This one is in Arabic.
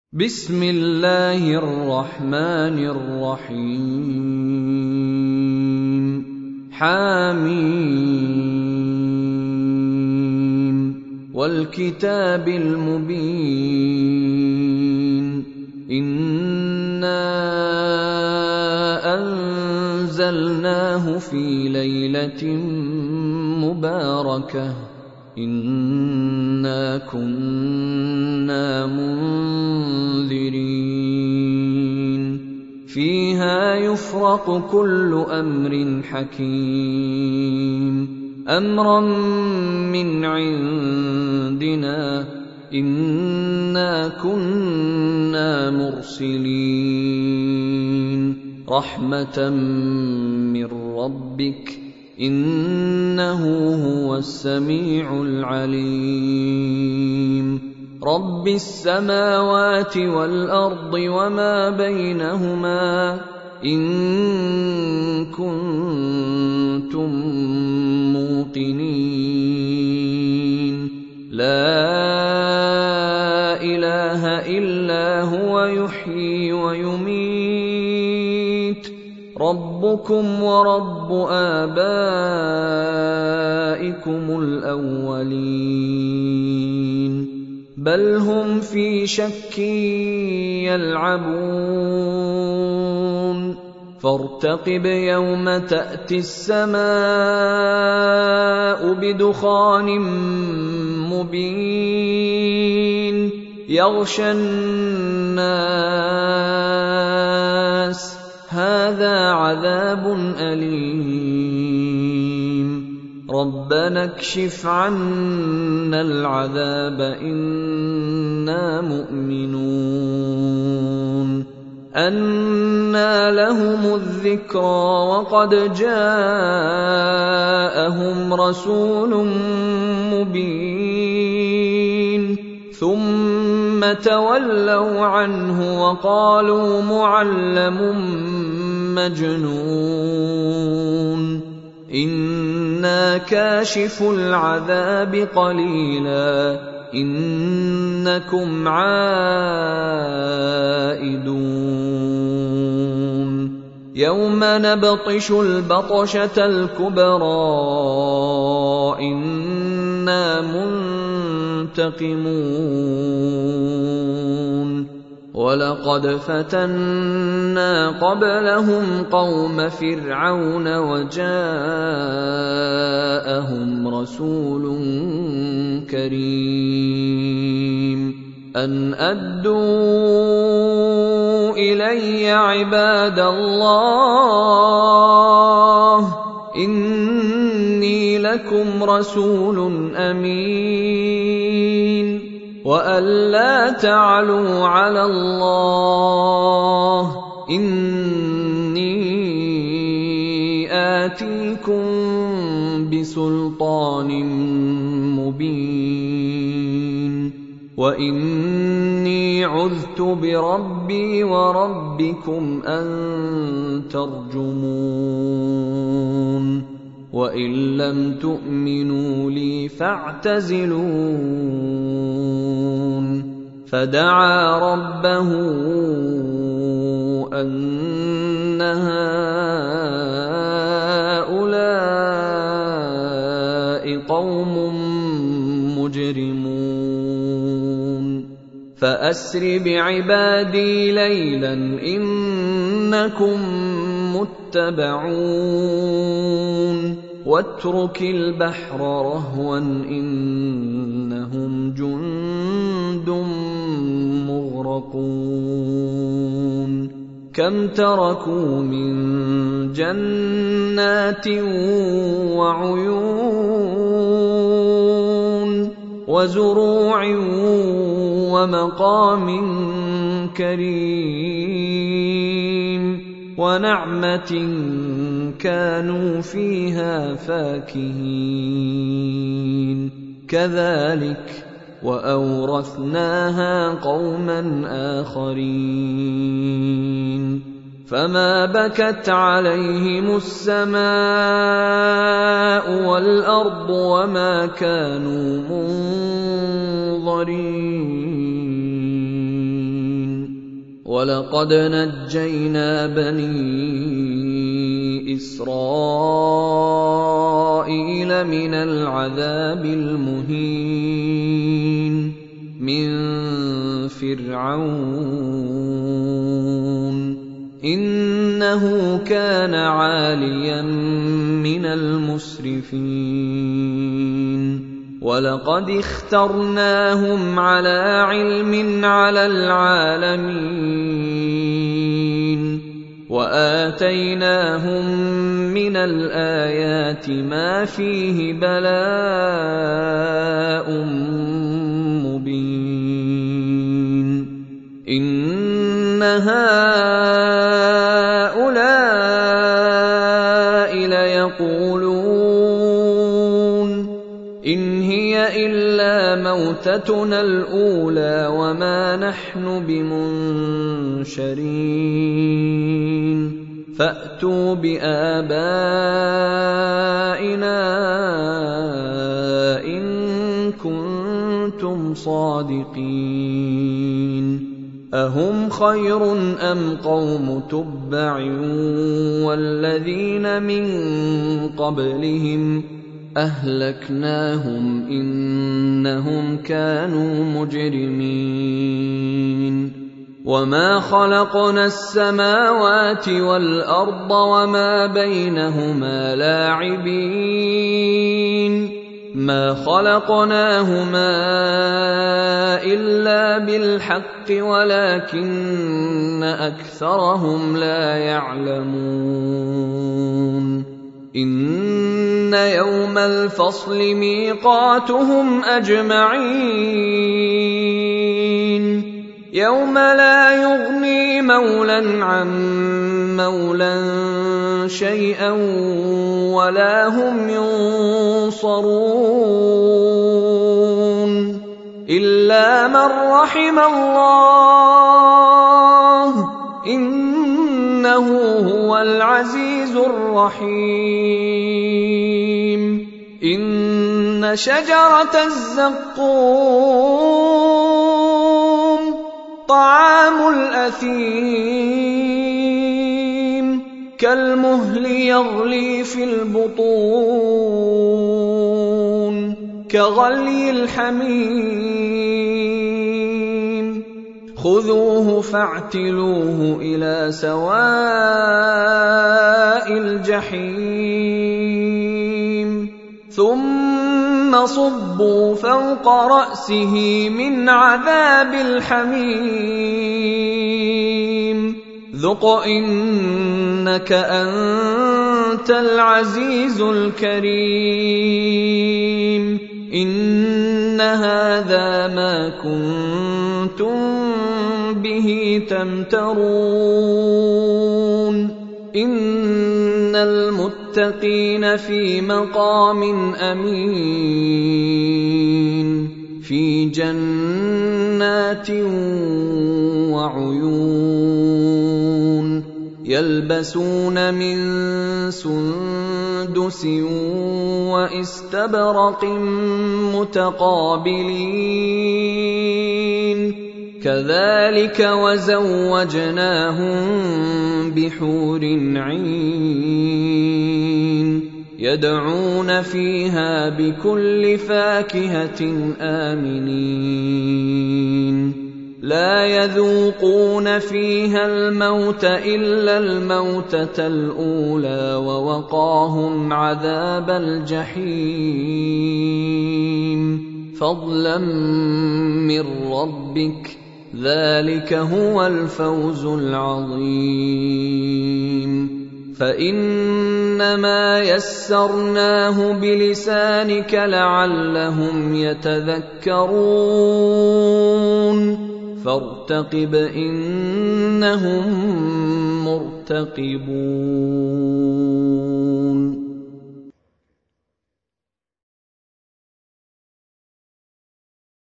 بسم الله الرحمن الرحيم حم والكتاب المبين إنا أنزلناه في ليلة مباركة إنا كنا منذرين فيها يفرق كل أمر حكيم أمرا من عندنا إنا كنا مرسلين رحمة من ربك إنه هو السميع العليم رب السماوات والأرض وما بينهما إن كنتم موقنين لا إله إلا هو يحيي ويميت ربكم ورب آبائكم الأولين بل هم في شك يلعبون فارتقب يوم تأتي السماء بدخان مبين يغشى الناس هذا عذاب أليم ربنا اكشف عنا العذاب إنا مؤمنون أنى لهم الذكرى وقد جاءهم رسول مبين ثم تولوا عنه وقالوا معلم مجنون إنا كاشف العذاب قليلا إنكم عائدون يوم نبطش البطشة الكبرى إنا منتقمون ولقد فتنا قبلهم قوم فرعون وجاءهم رسول كريم أن أدوا إلي عباد الله إني لكم رسول أمين وأن لا تعلوا على الله إني آتيكم بسلطان مبين وإني عذت بربي وربكم أن ترجمون وإن لم تؤمنوا لي فاعتزلون فدعا ربه أن هؤلاء قوم مجرمون فأسر بعبادي ليلا إنكم متبعون واترك البحر رهوا إنهم جند مغرقون كم تركوا من جنات وعيون وزروع ومقام كريم ونعمة كانوا فيها فاكهين كذلك وأورثناها قوما آخرين فما بكت عليهم السماء والأرض وما كانوا منظرين وَلَقَدْ نَجَّيْنَا بَنِي إِسْرَائِيلَ مِنَ الْعَذَابِ الْمُهِينِ مِنْ فِرْعَوْنَ إِنَّهُ كَانَ عَالِيًا مِنَ الْمُسْرِفِينَ وَلَقَدِ اخْتَرْنَاهُمْ عَلَى عِلْمٍ عَلَى الْعَالَمِينَ وَآتَيْنَاهُمْ مِنَ الْآيَاتِ مَا فِيهِ بَلَاءٌ مُبِينٌ إِنَّ هَٰؤُلَاءِ لَيَقُولُونَ إِنْ هِيَ إِلَّا مَوْتَتُنَا الْأُولَىٰ وَمَا نَحْنُ بِمُنشَرِينَ فَأْتُوا بِآبَائِنَا إِن كُنتُمْ صَادِقِينَ أَهُمْ خَيْرٌ أَمْ قَوْمُ تُبَّعٍ وَالَّذِينَ مِن قَبْلِهِمْ أَهْلَكْنَاهُمْ إِنَّهُمْ كَانُوا مُجْرِمِينَ وَمَا خَلَقْنَا السَّمَاوَاتِ وَالْأَرْضَ وَمَا بَيْنَهُمَا لَاعِبِينَ مَا خَلَقْنَاهُمَا إِلَّا بِالْحَقِّ وَلَكِنَّ أَكْثَرَهُمْ لَا يَعْلَمُونَ إِنَّ يَوْمَ الْفَصْلِ مِيقَاتُهُمْ أَجْمَعِينَ يَوْمَ لَا يُغْنِي مَوْلًى عَن مَّوْلًى شَيْئًا وَلَا هُمْ يُنصَرُونَ إِلَّا مَن رَّحِمَ اللَّهُ إِنَّهُ هُوَ الْعَزِيزُ الرَّحِيمُ إِنَّ شَجَرَتَ الزَّقُّومِ طَعَامُ الْأَثِيمِ كَالْمُهْلِ يَغْلِي فِي الْبُطُونِ كَغَلْيِ الْحَمِيمِ خُذُوهُ فَاعْتِلُوهُ إِلَىٰ سَوَاءِ الْجَحِيمِ ثُمَّ صُبُّوا فَوْقَ رَأْسِهِ مِنْ عَذَابِ الْحَمِيمِ ذُقْ إِنَّكَ أَنتَ الْعَزِيزُ الْكَرِيمُ إِنَّ هَٰذَا مَا كُنتُم بِهِ تَمْتَرُونَ إِنَّ الْمُتَّقِينَ فِي مَقَامٍ أَمِينٍ فِي جَنَّاتٍ وَعُيُونٍ يَلْبَسُونَ مِن سُندُسٍ وَإِسْتَبْرَقٍ مُتَقَابِلِينَ كَذَلِكَ وَزَوَّجْنَاهُم بِحُورٍ عِينٍ يَدْعُونَ فِيهَا بِكُلِّ فَاكِهَةٍ آمِنِينَ لَا يَذُوقُونَ فِيهَا الْمَوْتَ إِلَّا الْمَوْتَةَ الْأُولَىٰ وَوَقَاهُمْ عَذَابَ الْجَحِيمِ فَضْلًا مِّن رَّبِّكَ ذَلِكَ هُوَ الْفَوْزُ الْعَظِيمُ فَإِنَّمَا يَسَّرْنَاهُ بِلِسَانِكَ لَعَلَّهُمْ يَتَذَكَّرُونَ فَارْتَقِبْ إِنَّهُم مُّرْتَقِبُونَ